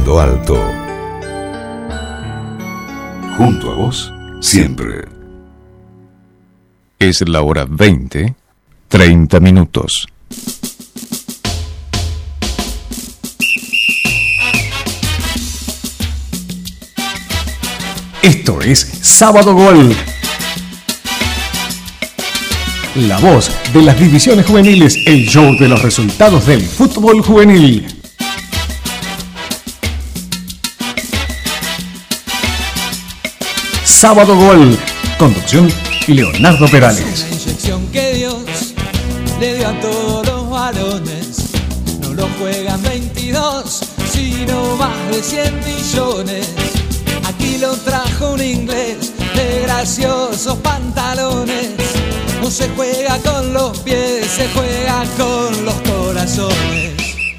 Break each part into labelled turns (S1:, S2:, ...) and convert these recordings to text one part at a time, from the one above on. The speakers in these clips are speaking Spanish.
S1: Sábado Alto. Junto a vos, siempre.
S2: Es la hora 20:30.
S3: Esto es Sábado Gol. La voz de las divisiones juveniles, el show de los resultados del fútbol juvenil. Sábado Gol. Conducción Leonardo Perales.
S4: Una inyección que Dios le dio a todos los varones. No lo juegan 22, sino más de 100 millones. Aquí lo trajo un inglés de graciosos pantalones. No se juega con los pies, se juega con los corazones.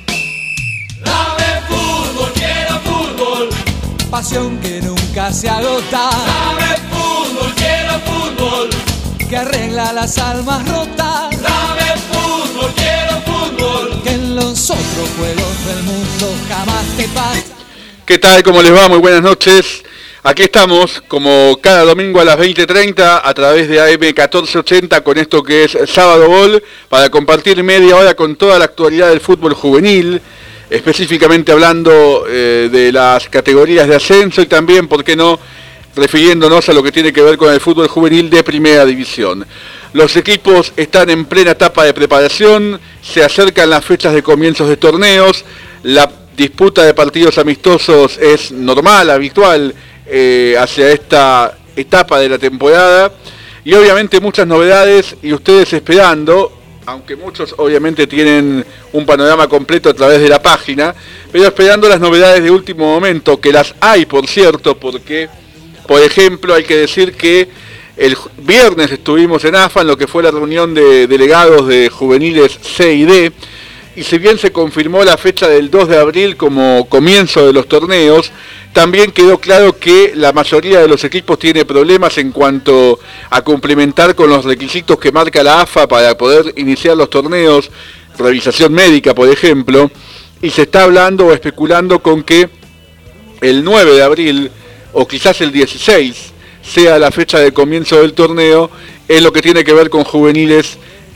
S4: Dame fútbol, quiero fútbol. Pasión que nunca se agota. Dame fútbol, quiero fútbol. Que arregla las almas rotas. Dame fútbol, quiero fútbol. Que en los otros juegos del mundo jamás te pasa.
S5: ¿Qué tal? ¿Cómo les va? Muy buenas noches. Aquí estamos, como cada domingo a las 20:30, a través de AM 1480, con esto que es Sábado Gol, para compartir media hora con toda la actualidad del fútbol juvenil, específicamente hablando de las categorías de ascenso y también, ¿por qué no?, refiriéndonos a lo que tiene que ver con el fútbol juvenil de primera división. Los equipos están en plena etapa de preparación, se acercan las fechas de comienzos de torneos, la disputa de partidos amistosos es normal, habitual, hacia esta etapa de la temporada, y obviamente muchas novedades, y ustedes esperando, aunque muchos obviamente tienen un panorama completo a través de la página, pero esperando las novedades de último momento, que las hay, por cierto, porque, por ejemplo, hay que decir que el viernes estuvimos en AFA, en lo que fue la reunión de delegados de juveniles C y D, y si bien se confirmó la fecha del 2 de abril como comienzo de los torneos, también quedó claro que la mayoría de los equipos tiene problemas en cuanto a complementar con los requisitos que marca la AFA para poder iniciar los torneos, revisación médica, por ejemplo, y se está hablando o especulando con que el 9 de abril, o quizás el 16, sea la fecha de comienzo del torneo, en lo que tiene que ver con juveniles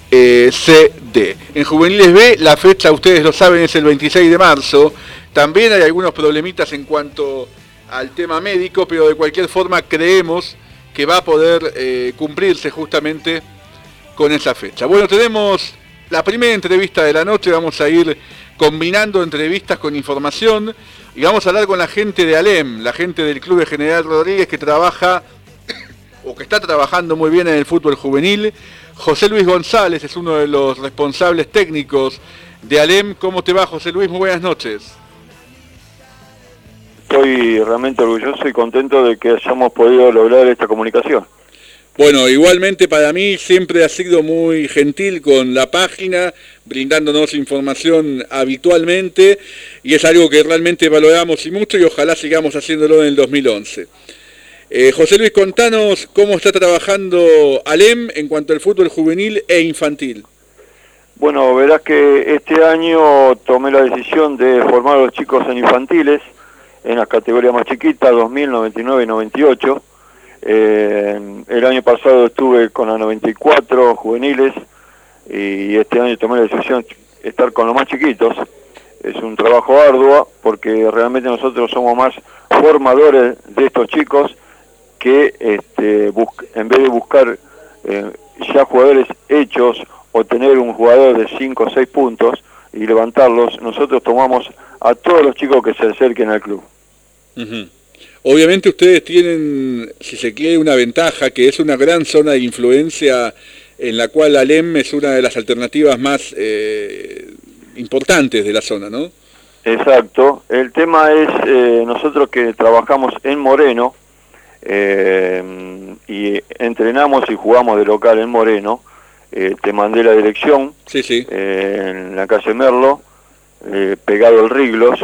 S5: C-D. En juveniles B, la fecha, ustedes lo saben, es el 26 de marzo, también hay algunos problemitas en cuanto al tema médico, pero de cualquier forma creemos que va a poder cumplirse justamente con esa fecha. Bueno, tenemos la primera entrevista de la noche, vamos a ir combinando entrevistas con información y vamos a hablar con la gente de ALEM, la gente del Club de General Rodríguez que trabaja o que está trabajando muy bien en el fútbol juvenil. José Luis González es uno de los responsables técnicos de ALEM. ¿Cómo te va, José Luis? Muy buenas noches.
S6: Estoy realmente orgulloso y contento de que hayamos podido lograr esta comunicación.
S5: Bueno, igualmente para mí siempre ha sido muy gentil con la página, brindándonos información habitualmente, y es algo que realmente valoramos y mucho, y ojalá sigamos haciéndolo en el 2011. José Luis, contanos cómo está trabajando ALEM en cuanto al fútbol juvenil e infantil.
S6: Bueno, verás que este año tomé la decisión de formar a los chicos en infantiles, en las categorías más chiquitas, 2000, 99 y 98. El año pasado estuve con la 94 juveniles y este año tomé la decisión de estar con los más chiquitos. Es un trabajo arduo porque realmente nosotros somos más formadores de estos chicos que en vez de buscar ya jugadores hechos o tener un jugador de 5 o 6 puntos y levantarlos, nosotros tomamos a todos los chicos que se acerquen al club.
S5: Uh-huh. Obviamente ustedes tienen, si se quiere, una ventaja, que es una gran zona de influencia en la cual ALEM es una de las alternativas más importantes de la zona, ¿no?
S6: Exacto. El tema es, nosotros que trabajamos en Moreno, y entrenamos y jugamos de local en Moreno, te mandé la dirección,
S5: sí.
S6: En la calle Merlo, pegado al Riglos.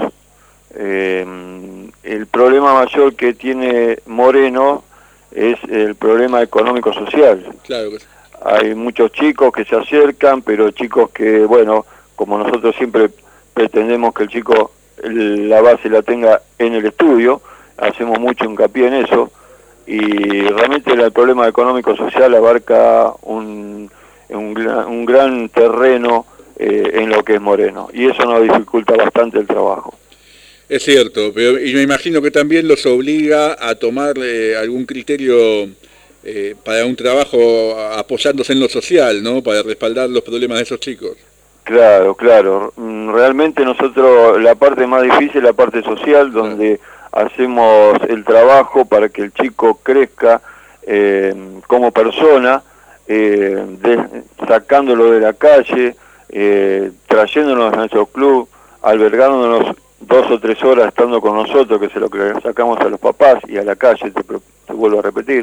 S6: El problema mayor que tiene Moreno es el problema económico-social.
S5: Claro que sí.
S6: Hay muchos chicos que se acercan, pero chicos que, bueno, como nosotros siempre pretendemos que el chico la base la tenga en el estudio, hacemos mucho hincapié en eso, y realmente el problema económico-social abarca un gran terreno en lo que es Moreno, y eso nos dificulta bastante el trabajo.
S5: Es cierto, pero y me imagino que también los obliga a tomar algún criterio para un trabajo apoyándose en lo social, ¿no? Para respaldar los problemas de esos chicos. Claro.
S6: Realmente nosotros la parte más difícil es la parte social, donde hacemos el trabajo para que el chico crezca como persona, sacándolo de la calle, trayéndonos a nuestro club, albergándonos 2 o 3 horas estando con nosotros, que se lo que sacamos a los papás y a la calle, te vuelvo a repetir.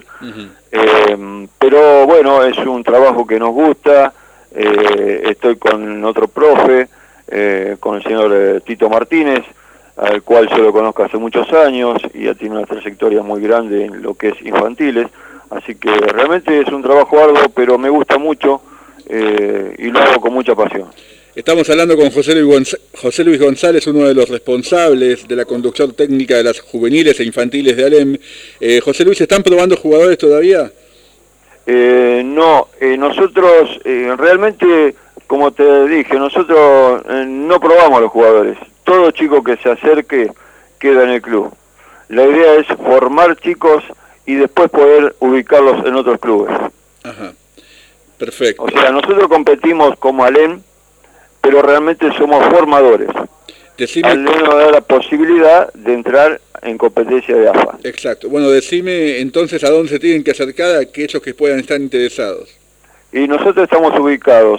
S6: Pero bueno, es un trabajo que nos gusta. Estoy con otro profe, con el señor Tito Martínez, al cual yo lo conozco hace muchos años y ya tiene una trayectoria muy grande en lo que es infantiles, así que realmente es un trabajo arduo, pero me gusta mucho y lo hago con mucha pasión.
S5: Estamos hablando con José Luis González, uno de los responsables de la conducción técnica de las juveniles e infantiles de ALEM. José Luis, ¿están probando jugadores todavía?
S6: No, nosotros realmente, como te dije, nosotros no probamos a los jugadores. Todo chico que se acerque queda en el club. La idea es formar chicos y después poder ubicarlos en otros clubes.
S5: Ajá, perfecto.
S6: O sea, nosotros competimos como ALEM, pero realmente somos formadores. ALEM nos da la posibilidad de entrar en competencia de AFA.
S5: Exacto. Bueno, decime entonces a dónde se tienen que acercar a aquellos que puedan estar interesados.
S6: Y nosotros estamos ubicados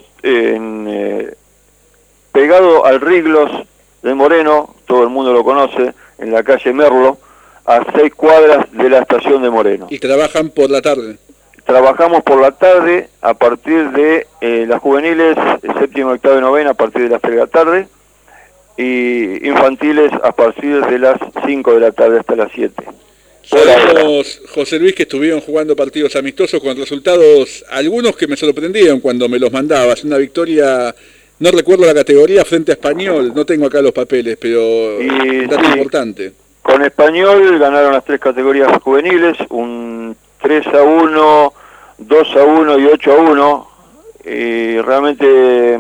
S6: pegado al Riglos de Moreno, todo el mundo lo conoce, en la calle Merlo, a 6 cuadras de la estación de Moreno.
S5: ¿Y trabajan por la tarde?
S6: Trabajamos por la tarde a partir de las juveniles, séptimo, octavo y novena a partir de las 3 de la tarde, y infantiles a partir de las 5 de la tarde hasta las 7.
S5: Sabemos, José Luis, que estuvieron jugando partidos amistosos con resultados, algunos que me sorprendieron cuando me los mandabas. Una victoria, no recuerdo la categoría, frente a Español, no tengo acá los papeles, pero un dato importante.
S6: Con Español ganaron las 3 categorías juveniles, un 3-1, 2-1 y 8-1, y realmente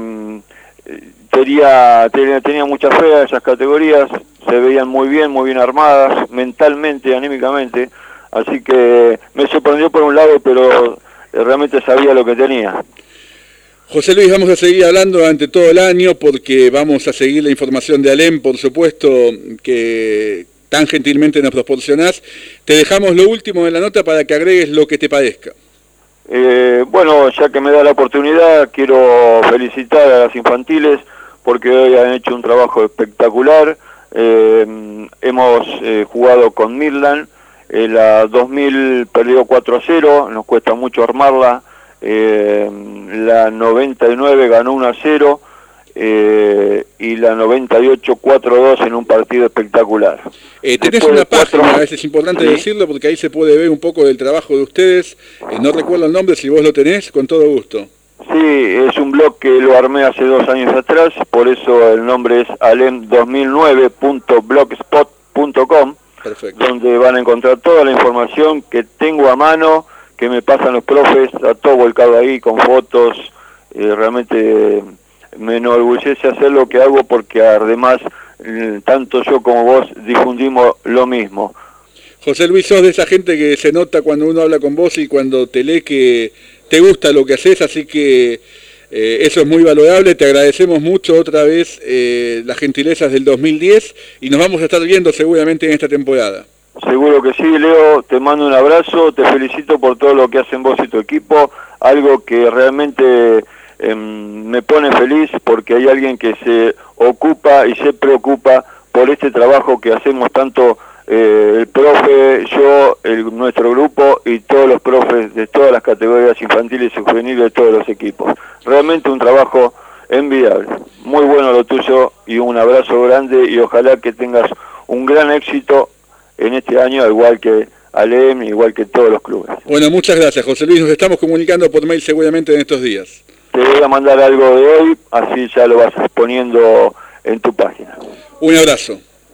S6: tenía mucha fe a esas categorías, se veían muy bien armadas, mentalmente, anímicamente, así que me sorprendió por un lado, pero realmente sabía lo que tenía.
S5: José Luis, vamos a seguir hablando durante todo el año porque vamos a seguir la información de ALEM, por supuesto, que tan gentilmente nos proporcionás. Te dejamos lo último de la nota para que agregues lo que te parezca.
S6: Bueno, ya que me da la oportunidad, quiero felicitar a las infantiles porque hoy han hecho un trabajo espectacular. Hemos jugado con Midland, la 2000 perdió 4-0, nos cuesta mucho armarla. La 99 ganó 1-0 y la 98 4-2 en un partido espectacular.
S5: Tenés una página, a veces es importante decirlo porque ahí se puede ver un poco del trabajo de ustedes. No recuerdo el nombre, si vos lo tenés, con todo gusto.
S6: Sí, es un blog que lo armé hace 2 años atrás, por eso el nombre es alem2009.blogspot.com, donde van a encontrar toda la información que tengo a mano, que me pasan los profes, a todo volcado ahí con fotos. Realmente me enorgullece hacer lo que hago porque además tanto yo como vos difundimos lo mismo.
S5: José Luis, sos de esa gente que se nota cuando uno habla con vos y cuando te lee que te gusta lo que haces, así que eso es muy valorable. Te agradecemos mucho otra vez las gentilezas del 2010 y nos vamos a estar viendo seguramente en esta temporada.
S6: Seguro que sí, Leo, te mando un abrazo, te felicito por todo lo que hacen vos y tu equipo, algo que realmente me pone feliz porque hay alguien que se ocupa y se preocupa por este trabajo que hacemos tanto el profe, yo, nuestro grupo y todos los profes de todas las categorías infantiles y juveniles de todos los equipos. Realmente un trabajo envidiable. Muy bueno lo tuyo y un abrazo grande y ojalá que tengas un gran éxito en este año, igual que ALEM, igual que todos los clubes.
S5: Bueno, muchas gracias, José Luis. Nos estamos comunicando por mail seguramente en estos días.
S6: Te voy a mandar algo de hoy, así ya lo vas poniendo en tu página.
S5: Un abrazo.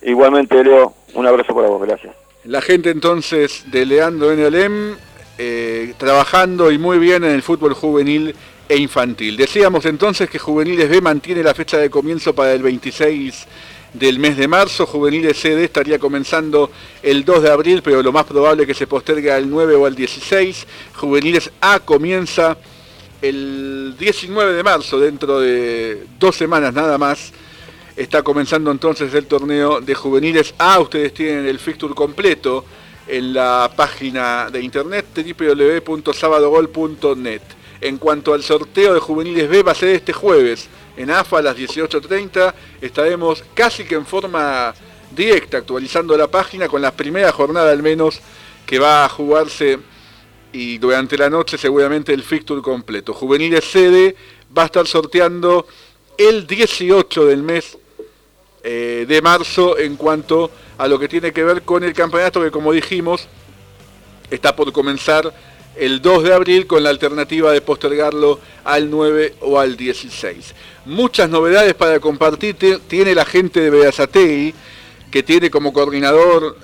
S6: Igualmente, Leo, un abrazo para vos, gracias.
S5: La gente entonces de Leandro NLM trabajando y muy bien en el fútbol juvenil e infantil. Decíamos entonces que Juveniles B mantiene la fecha de comienzo para el 26 del mes de marzo. Juveniles CD estaría comenzando el 2 de abril, pero lo más probable es que se postergue al 9 o al 16. Juveniles A comienza el 19 de marzo, dentro de 2 semanas nada más. Está comenzando entonces el torneo de Juveniles A. Ustedes tienen el fixture completo en la página de internet www.sabadogol.net. En cuanto al sorteo de Juveniles B, va a ser este jueves en AFA a las 18:30. Estaremos casi que en forma directa actualizando la página con la primera jornada al menos que va a jugarse, y durante la noche seguramente el fixture completo. Juveniles CD va a estar sorteando el 18 del mes de marzo en cuanto a lo que tiene que ver con el campeonato, que como dijimos está por comenzar el 2 de abril con la alternativa de postergarlo al 9 o al 16. Muchas novedades para compartir tiene la gente de Berazategui, que tiene como coordinador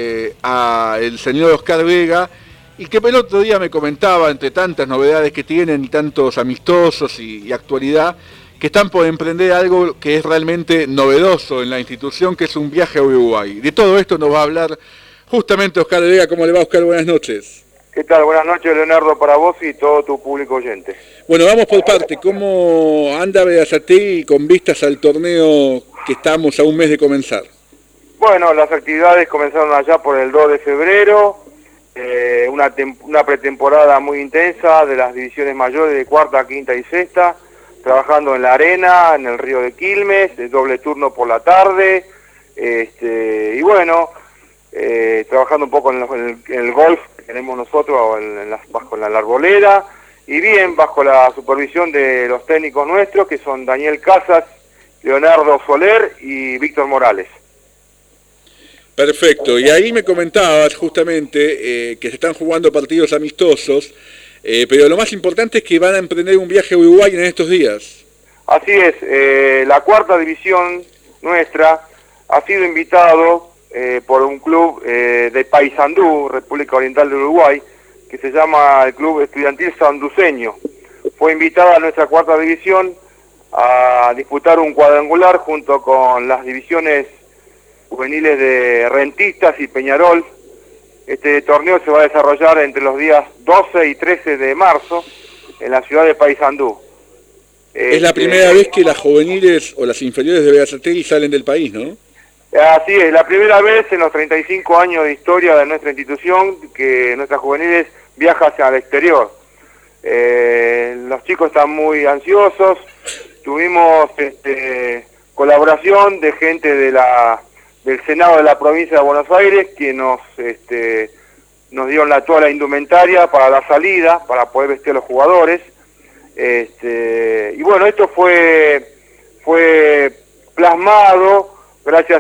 S5: a el señor Oscar Vega, y que el otro día me comentaba, entre tantas novedades que tienen y tantos amistosos y actualidad, que están por emprender algo que es realmente novedoso en la institución, que es un viaje a Uruguay. De todo esto nos va a hablar justamente Oscar Vega. ¿Cómo le va, Oscar? Buenas noches.
S2: ¿Qué tal? Buenas noches, Leonardo, para vos y todo tu público oyente.
S5: Bueno, vamos por parte. ¿Cómo anda Berazategui con vistas al torneo que estamos a un mes de comenzar?
S2: Bueno, las actividades comenzaron allá por el 2 de febrero, una pretemporada muy intensa de las divisiones mayores de cuarta, quinta y sexta, trabajando en la arena, en el río de Quilmes, de doble turno por la tarde, y bueno, trabajando un poco en el golf que tenemos nosotros bajo la arboleda, y bien, bajo la supervisión de los técnicos nuestros, que son Daniel Casas, Leonardo Soler y Víctor Morales.
S5: Perfecto, y ahí me comentabas justamente que se están jugando partidos amistosos, pero lo más importante es que van a emprender un viaje a Uruguay en estos días.
S2: Así es, la cuarta división nuestra ha sido invitado por un club de Paysandú, República Oriental de Uruguay, que se llama el Club Estudiantil Sanduceño. Fue invitada a nuestra cuarta división a disputar un cuadrangular junto con las divisiones juveniles de Rentistas y Peñarol. Este torneo se va a desarrollar entre los días 12 y 13 de marzo en la ciudad de Paysandú.
S5: Es la primera vez que las juveniles o las inferiores de Berazategui salen del país, ¿no?
S2: Así es, la primera vez en los 35 años de historia de nuestra institución que nuestras juveniles viajan hacia el exterior. Los chicos están muy ansiosos, tuvimos colaboración de gente del Senado de la provincia de Buenos Aires, que nos dieron toda la indumentaria para la salida, para poder vestir a los jugadores. Y bueno, esto fue plasmado gracias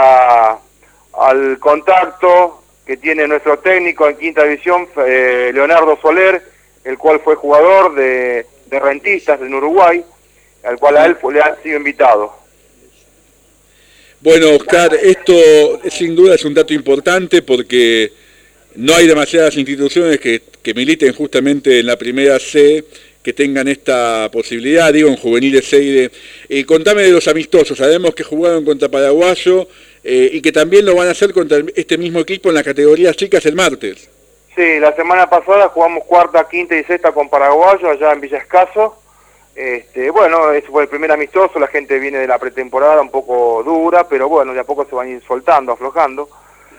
S2: al contacto que tiene nuestro técnico en quinta división, Leonardo Soler, el cual fue jugador de Rentistas en Uruguay, al cual a él le han sido invitado.
S5: Bueno, Oscar, esto sin duda es un dato importante porque no hay demasiadas instituciones que militen justamente en la primera C que tengan esta posibilidad, digo, en juveniles C y D. Contame de los amistosos. Sabemos que jugaron contra Paraguayo y que también lo van a hacer contra este mismo equipo en las categorías chicas el martes.
S2: Sí, la semana pasada jugamos cuarta, quinta y sexta con Paraguayo allá en Villa Escaso. Bueno, ese fue el primer amistoso. La gente viene de la pretemporada un poco dura, pero bueno, de a poco se van a ir soltando, aflojando.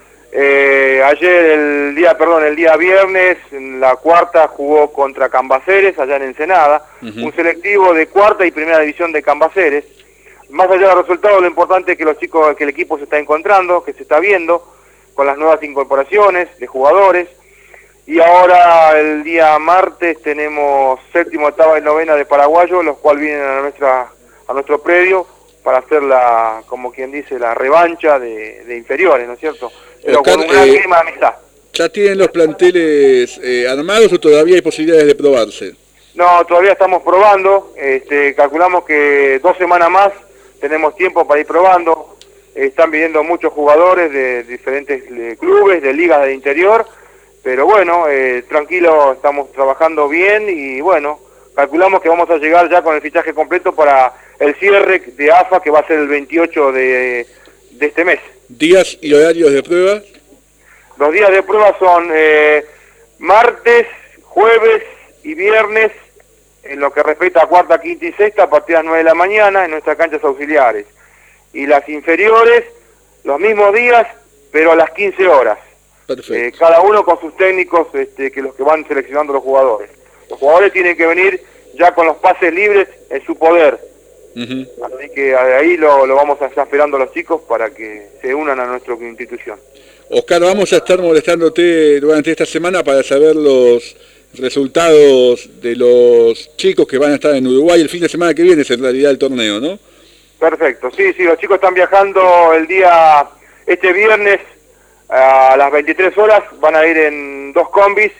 S2: El día viernes, en la cuarta jugó contra Cambaceres, allá en Ensenada, un selectivo de cuarta y primera división de Cambaceres. Más allá del resultado, lo importante es que que el equipo se está encontrando, que se está viendo, con las nuevas incorporaciones de jugadores. Y ahora, el día martes, tenemos séptimo, octava y novena de Paraguayo, los cuales vienen a nuestro predio para hacer como quien dice, la revancha de inferiores, ¿no es cierto? Pero
S5: Oscar,
S2: con un gran clima de amistad.
S5: ¿Ya tienen los planteles armados o todavía hay posibilidades de probarse?
S2: No, todavía estamos probando. Calculamos que 2 semanas más tenemos tiempo para ir probando. están viniendo muchos jugadores de diferentes clubes, de ligas del interior, pero bueno, tranquilo, estamos trabajando bien y bueno, calculamos que vamos a llegar ya con el fichaje completo para el cierre de AFA, que va a ser el 28 de este mes.
S5: ¿Días y horarios de prueba?
S2: Los días de prueba son martes, jueves y viernes, en lo que respecta a cuarta, quinta y sexta, a partir de las 9 de la mañana en nuestras canchas auxiliares. Y las inferiores, los mismos días, pero a las 15 horas.
S5: Perfecto.
S2: Cada uno con sus técnicos, que los que van seleccionando los jugadores. Los jugadores tienen que venir ya con los pases libres en su poder. Así que ahí lo vamos a estar esperando a los chicos para que se unan a nuestra institución.
S5: Oscar, vamos a estar molestándote durante esta semana para saber los resultados de los chicos que van a estar en Uruguay el fin de semana que viene, es en realidad el torneo, ¿no?
S2: Perfecto, sí, los chicos están viajando este viernes a las 23 horas, van a ir en 2 combis,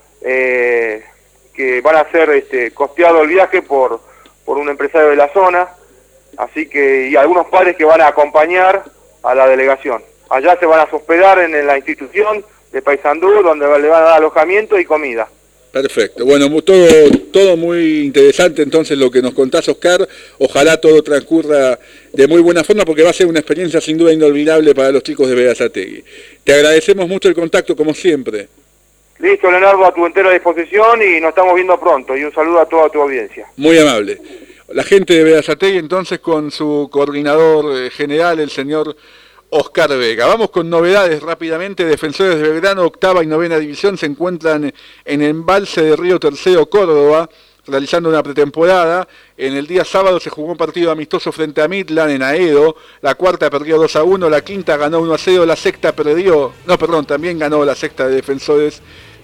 S2: que van a ser costeado el viaje por un empresario de la zona, así que, y algunos padres que van a acompañar a la delegación. Allá se van a hospedar en la institución de Paysandú, donde le van a dar alojamiento y comida.
S5: Perfecto, bueno, todo muy interesante entonces lo que nos contás, Oscar. Ojalá todo transcurra de muy buena forma, porque va a ser una experiencia sin duda inolvidable para los chicos de Berazategui. Te agradecemos mucho el contacto, como siempre.
S2: Listo, Leonardo, a tu entera disposición y nos estamos viendo pronto. Y un saludo a toda tu audiencia.
S5: Muy amable. La gente de Berazategui entonces con su coordinador general, el señor Oscar Vega. Vamos con novedades rápidamente. Defensores de Belgrano, 8ª y 9ª división, se encuentran en Embalse de Río Tercero, Córdoba, realizando una pretemporada. En el día sábado se jugó un partido amistoso frente a Midland en Aedo. La 4ª perdió 2-1, la 5ª ganó 1-0, la 6ª también ganó la 6ª de Defensores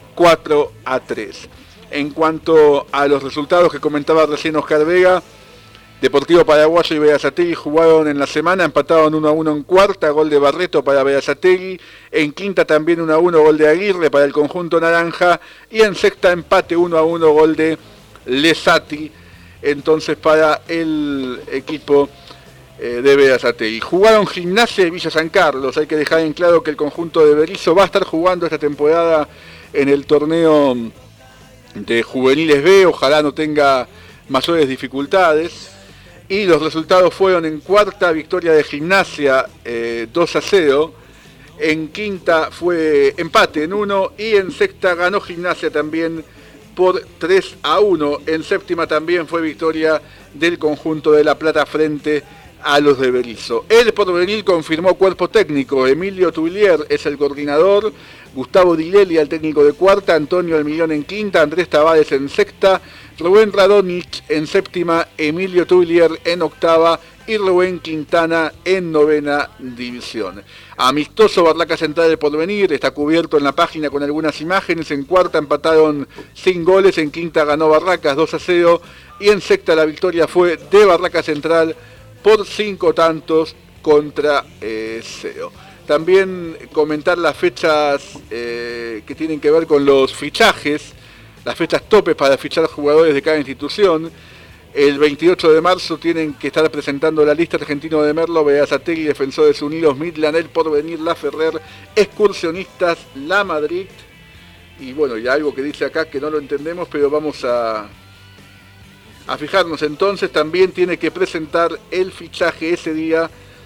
S5: 4-3. En cuanto a los resultados que comentaba recién Oscar Vega, Deportivo Paraguayo y Berazategui jugaron en la semana, empataron 1-1 en 4ª, gol de Barreto para Berazategui, en 5ª también 1-1, gol de Aguirre para el conjunto naranja, y en 6ª empate 1-1, gol de Lesati, entonces para el equipo de Berazategui. Jugaron Gimnasia y Villa San Carlos. Hay que dejar en claro que el conjunto de Berizo va a estar jugando esta temporada en el torneo de Juveniles B, ojalá no tenga mayores dificultades. Y los resultados fueron: en 4ª victoria de Gimnasia 2-0, en 5ª fue empate en 1 y en 6ª ganó Gimnasia también por 3-1. En 7ª también fue victoria del conjunto de La Plata frente a los de Berizo. El Porvenir confirmó cuerpo técnico. Emilio Tullier es el coordinador, Gustavo Dilelli el técnico de 4ª, Antonio Almillón en 5ª, Andrés Tavares en 6ª, Rubén Radonich en 7ª, Emilio Tullier en 8ª y Rubén Quintana en 9ª división. Amistoso Barraca Central del Porvenir, está cubierto en la página con algunas imágenes. En 4ª empataron sin goles, en 5ª ganó Barracas 2-0 y en 6ª la victoria fue de Barraca Central por 5 tantos contra 0. También comentar las fechas que tienen que ver con los fichajes, las fechas topes para fichar jugadores de cada institución. El 28 de marzo tienen que estar presentando la lista: Argentino de Merlo, Berazategui, Defensores Unidos, Midland, El Porvenir, La Ferrer, Excursionistas, La Madrid. Y bueno, y algo que dice acá que no lo entendemos, pero vamos a fijarnos entonces. También tiene que presentar el fichaje ese día.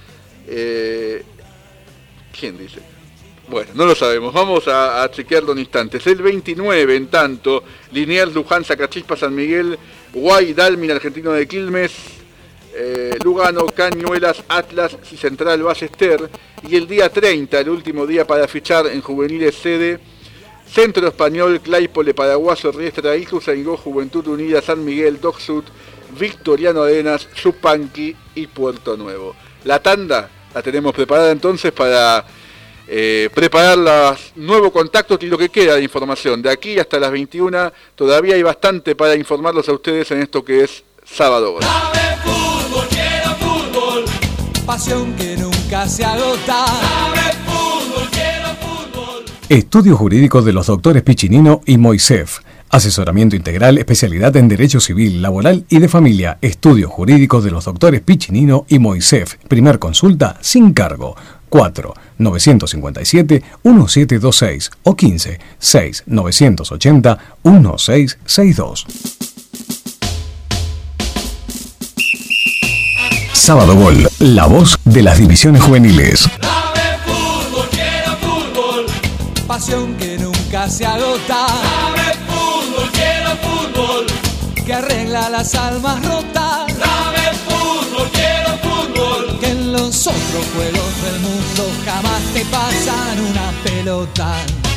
S5: ¿Quién dice? Bueno, no lo sabemos, vamos a chequearlo en instantes. El 29, en tanto, Liniers, Luján, Sacachispa, San Miguel, Guay, Dalmin, Argentino de Quilmes, Lugano, Cañuelas, Atlas y Central Ballester. Y el día 30, el último día para fichar en juveniles sede, Centro Español, Claypole, Paraguayo, Riestra, Ituzaingó, Juventud Unida, San Miguel, Doc Sud, Victoriano Arenas, Chupanqui y Puerto Nuevo. La tanda la tenemos preparada entonces para preparar los nuevos contactos y lo que queda de información. De aquí hasta las 21 todavía hay bastante para informarlos a ustedes en esto que es Sábado Gol.
S4: Sabe fútbol, quiero fútbol, pasión que nunca se agota. Sabe fútbol, quiero fútbol.
S3: Estudio jurídico de los doctores Piccinino y Moisef. Asesoramiento integral, especialidad en Derecho Civil, Laboral y de Familia. Estudios jurídicos de los doctores Piccinino y Moisef. Primer consulta sin cargo. 4-957-1726 o 15-6-980-1662. Sábado Gol, la voz de las divisiones juveniles.
S4: Dame fútbol, quiero fútbol, pasión que nunca se agota. Dame fútbol, quiero fútbol, que arregla las almas rotas. Dame fútbol, quiero fútbol, que en los otros juegos del mundo jamás te pasan una pelota.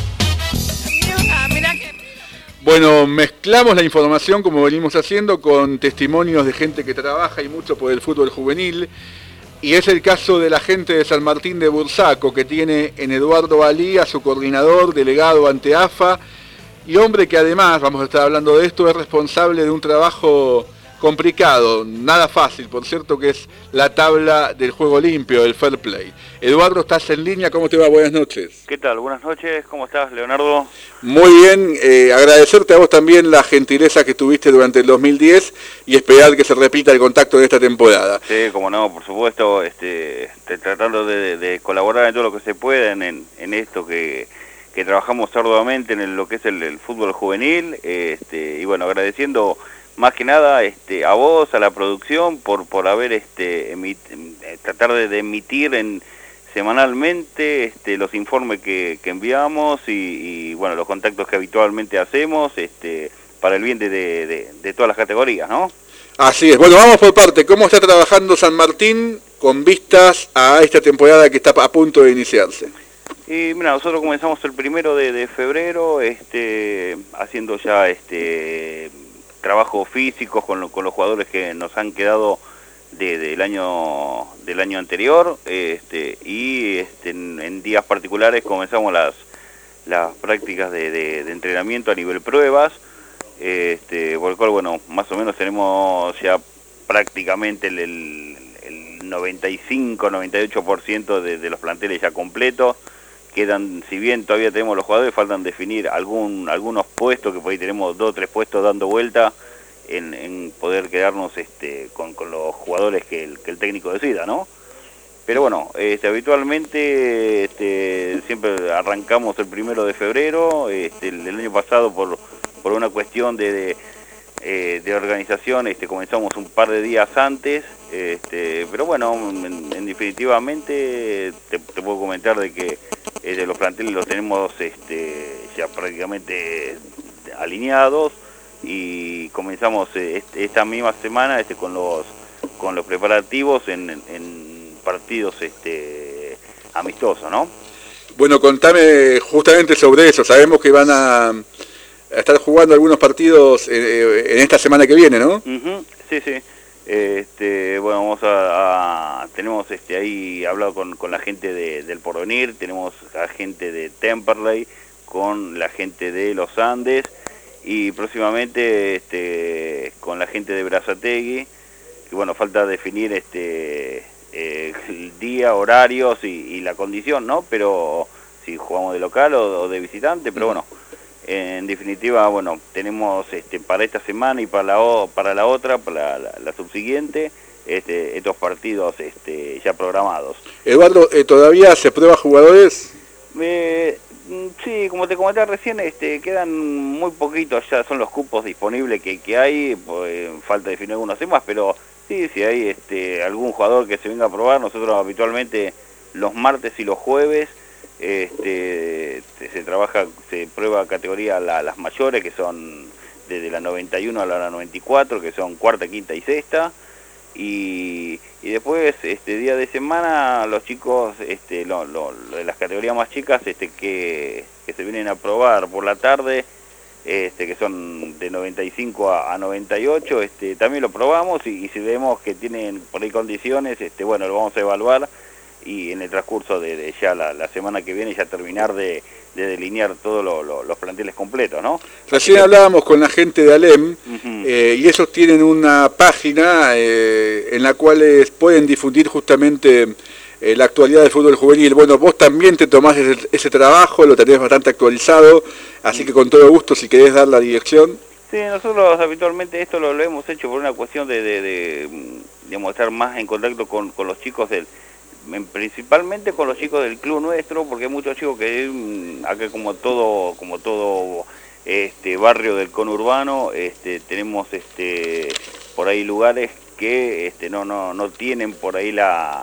S4: Mira que...
S5: Bueno, mezclamos la información como venimos haciendo con testimonios de gente que trabaja y mucho por el fútbol juvenil. Y es el caso de la gente de San Martín de Bursaco, que tiene en Eduardo Alí a su coordinador, delegado ante AFA, y hombre que además, vamos a estar hablando de esto, es responsable de un trabajo complicado, nada fácil, por cierto, que es la tabla del juego limpio, el fair play. Eduardo, estás en línea, ¿cómo te va? Buenas noches.
S6: ¿Qué tal? Buenas noches, ¿cómo estás, Leonardo?
S5: Muy bien, agradecerte a vos también la gentileza que tuviste durante el 2010 y esperar que se repita el contacto de esta temporada.
S6: Sí, como no, por supuesto, tratando de colaborar en todo lo que se pueda en esto que trabajamos arduamente en lo que es el fútbol juvenil, y bueno, agradeciendo más que nada a vos, a la producción, por haber tratar de emitir semanalmente los informes que enviamos y bueno, los contactos que habitualmente hacemos para el bien de todas las categorías, ¿no?
S5: Así es. Bueno, vamos por parte. ¿Cómo está trabajando San Martín con vistas a esta temporada que está a punto de iniciarse?
S6: Y mira, nosotros comenzamos el 1 de febrero haciendo ya trabajos físicos con los jugadores que nos han quedado del año anterior, y en días particulares comenzamos las prácticas de entrenamiento a nivel pruebas, por el cual, bueno, más o menos tenemos ya prácticamente el 95-98% de los planteles ya completos. Quedan, si bien todavía tenemos los jugadores, faltan definir algunos puestos, que por ahí tenemos 2 o 3 puestos dando vuelta en poder quedarnos con los jugadores que el técnico decida, ¿no? Pero bueno, habitualmente siempre arrancamos el 1 de febrero, el año pasado por una cuestión de organización comenzamos un par de días antes, pero bueno, en definitivamente te puedo comentar de que de los planteles los tenemos ya prácticamente alineados y comenzamos esta misma semana con los preparativos en partidos amistosos, ¿no?
S5: Bueno, contame justamente sobre eso. Sabemos que van a estar jugando algunos partidos en esta semana que viene, ¿no?
S6: Uh-huh. Sí, sí. Bueno, tenemos ahí hablado con la gente del Porvenir, tenemos a gente de Temperley, con la gente de los Andes y próximamente con la gente de Berazategui, y bueno, falta definir el día, horarios y la condición, ¿no? Pero si jugamos de local o de visitante, pero bueno, en definitiva, bueno, tenemos para esta semana y para la otra, para la subsiguiente, estos partidos ya programados.
S5: Eduardo, ¿todavía se prueba jugadores?
S6: Sí, como te comenté recién, quedan muy poquitos, ya son los cupos disponibles que hay, pues, falta definir algunos temas, pero sí, si hay algún jugador que se venga a probar, nosotros habitualmente los martes y los jueves se prueba categoría las mayores, que son desde la 91 a la 94, que son cuarta, quinta y sexta, y después día de semana los chicos de las categorías más chicas que se vienen a probar por la tarde, que son de 95 a 98, también lo probamos y si vemos que tienen por ahí condiciones, bueno, lo vamos a evaluar y en el transcurso de ya la semana que viene ya terminar de delinear todos los planteles completos, ¿no?
S5: Recién hablábamos con la gente de Alem, uh-huh, y ellos tienen una página en la cual pueden difundir justamente la actualidad del fútbol juvenil. Bueno, vos también te tomás ese trabajo, lo tenés bastante actualizado, así que con todo gusto, si querés dar la dirección.
S7: Sí, nosotros habitualmente esto lo hemos hecho por una cuestión de estar más en contacto con los chicos principalmente con los chicos del club nuestro, porque hay muchos chicos que acá como todo barrio del conurbano, tenemos por ahí lugares que no tienen por ahí la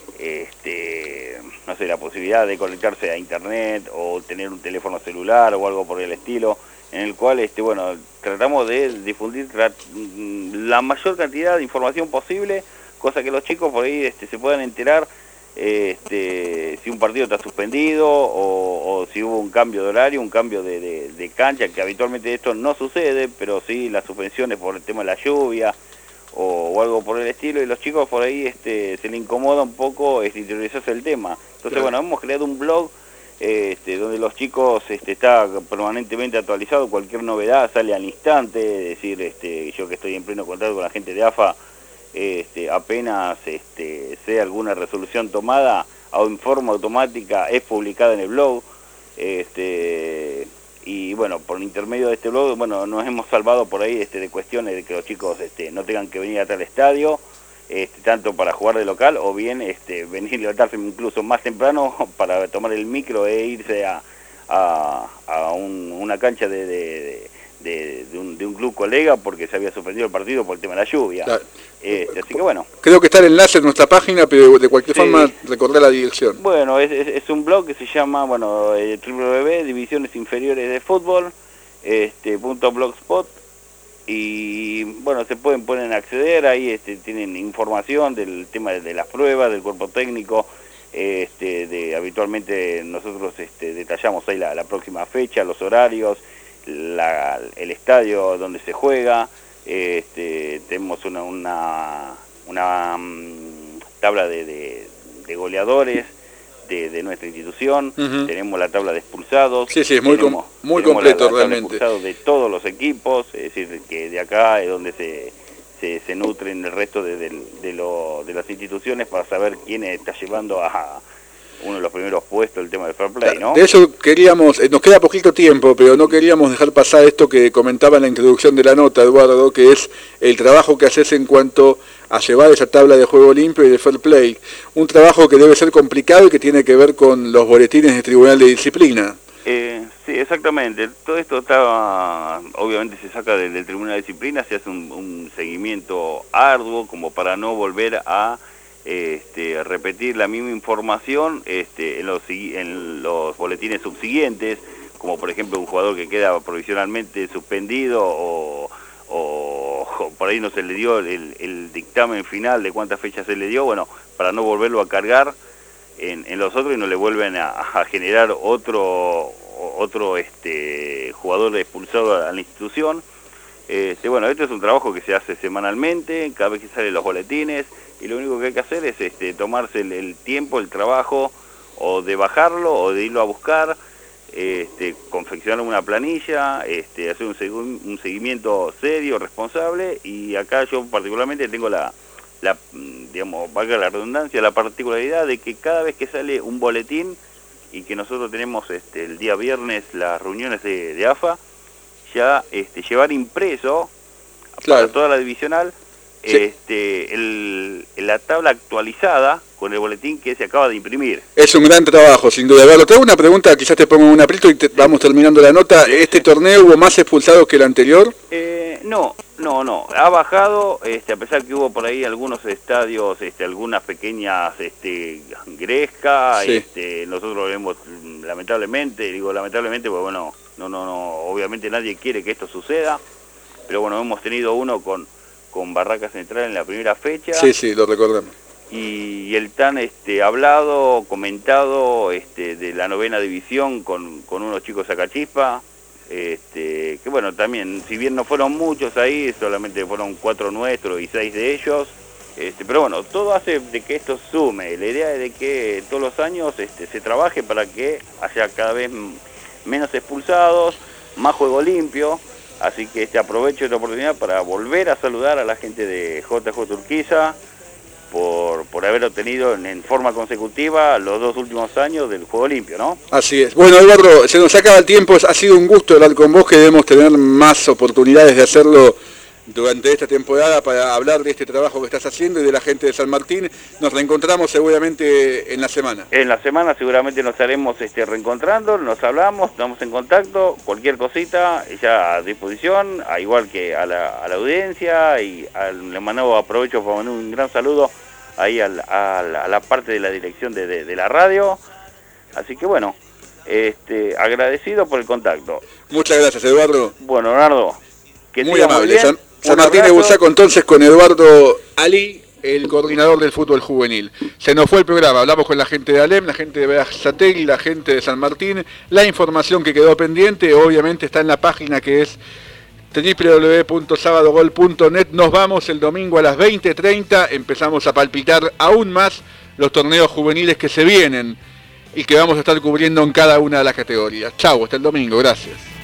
S7: posibilidad de conectarse a internet o tener un teléfono celular o algo por el estilo, en el cual tratamos de difundir la mayor cantidad de información posible, cosa que los chicos por ahí se puedan enterar si un partido está suspendido o si hubo un cambio de horario, un cambio de cancha, que habitualmente esto no sucede, pero sí las suspensiones por el tema de la lluvia o algo por el estilo, y los chicos por ahí se les incomoda un poco interiorizarse el tema. Entonces, bueno, hemos creado un blog donde los chicos está permanentemente actualizado, cualquier novedad sale al instante, es decir, yo que estoy en pleno contacto con la gente de AFA, apenas sea alguna resolución tomada o en forma automática es publicada en el blog, y bueno, por intermedio de este blog, bueno, nos hemos salvado por ahí de cuestiones de que los chicos no tengan que venir hasta el estadio, tanto para jugar de local o bien venir y levantarse incluso más temprano para tomar el micro e irse a una cancha de un club colega porque se había suspendido el partido por el tema de la lluvia. Claro. Así que bueno.
S5: Creo que está el enlace en nuestra página, pero de cualquier forma recordar la dirección.
S7: Bueno, es un blog que se llama www.divisionesinferiores de fútbol .blogspot, y bueno, se pueden acceder ahí, tienen información del tema de las pruebas, del cuerpo técnico, habitualmente nosotros detallamos ahí la próxima fecha, los horarios, el estadio donde se juega, tenemos una tabla de goleadores de nuestra institución, tenemos la tabla de expulsados,
S5: sí, es muy completo realmente,
S7: expulsados de todos los equipos, es decir, que de acá es donde se nutren el resto de las instituciones para saber quién está llevando a uno de los primeros puestos el tema del fair play, ¿no?
S5: De eso queríamos, nos queda poquito tiempo, pero no queríamos dejar pasar esto que comentaba en la introducción de la nota, Eduardo, que es el trabajo que haces en cuanto a llevar esa tabla de juego limpio y de fair play. Un trabajo que debe ser complicado y que tiene que ver con los boletines del Tribunal de Disciplina.
S7: Sí, exactamente. Todo esto obviamente se saca del Tribunal de Disciplina, se hace un seguimiento arduo como para no volver a repetir la misma información en los boletines subsiguientes, como por ejemplo un jugador que queda provisionalmente suspendido o por ahí no se le dio el dictamen final de cuántas fechas se le dio, bueno, para no volverlo a cargar en los otros y no le vuelven a generar otro jugador expulsado a la institución. Bueno, esto es un trabajo que se hace semanalmente, cada vez que salen los boletines, y lo único que hay que hacer es tomarse el tiempo, el trabajo, o de bajarlo, o de irlo a buscar, confeccionar una planilla, hacer un seguimiento serio, responsable, y acá yo particularmente tengo digamos, valga la redundancia, la particularidad de que cada vez que sale un boletín, y que nosotros tenemos el día viernes las reuniones de AFA, ya llevar impreso para toda la divisional la tabla actualizada con el boletín que se acaba de imprimir. Es un gran trabajo, sin duda. Te hago una pregunta, quizás te pongo un aprieto y vamos terminando la nota. ¿Este torneo hubo más expulsados que el anterior? No. Ha bajado, a pesar que hubo por ahí algunos estadios, algunas pequeñas grescas, nosotros lo vemos lamentablemente, porque bueno, no, obviamente nadie quiere que esto suceda, pero bueno, hemos tenido uno con Barraca Central en la primera fecha. Sí, lo recordamos. Y el tan hablado, comentado de la 9ª división con unos chicos Sacachispa, que bueno, también, si bien no fueron muchos ahí, solamente fueron 4 nuestros y 6 de ellos, pero bueno, todo hace de que esto sume. La idea es de que todos los años se trabaje para que haya cada vez menos expulsados, más juego limpio. Así que aprovecho esta oportunidad para volver a saludar a la gente de JJ Urquiza por por haber obtenido en forma consecutiva los 2 últimos años del Juego Limpio, ¿no?
S5: Así es. Bueno, Eduardo, se nos acaba el tiempo, ha sido un gusto hablar con vos, que debemos tener más oportunidades de hacerlo durante esta temporada para hablar de este trabajo que estás haciendo y de la gente de San Martín. Nos reencontramos seguramente en la semana. En la semana seguramente nos estaremos reencontrando, nos hablamos, estamos en contacto, cualquier cosita ya a disposición, igual que a la audiencia, y le mando, aprovecho para mandar un gran saludo ahí a la parte de la dirección de la radio. Así que bueno, agradecido por el contacto. Muchas gracias, Eduardo. Bueno, Leonardo, que muy amable. San Martín de Bursaco, entonces, con Eduardo Ali, el coordinador del fútbol juvenil. Se nos fue el programa, hablamos con la gente de Alem, la gente de Berazategui, la gente de San Martín. La información que quedó pendiente obviamente está en la página, que es www.sabadogol.net. Nos vamos el domingo a las 20:30, empezamos a palpitar aún más los torneos juveniles que se vienen y que vamos a estar cubriendo en cada una de las categorías. Chau, hasta el domingo, gracias.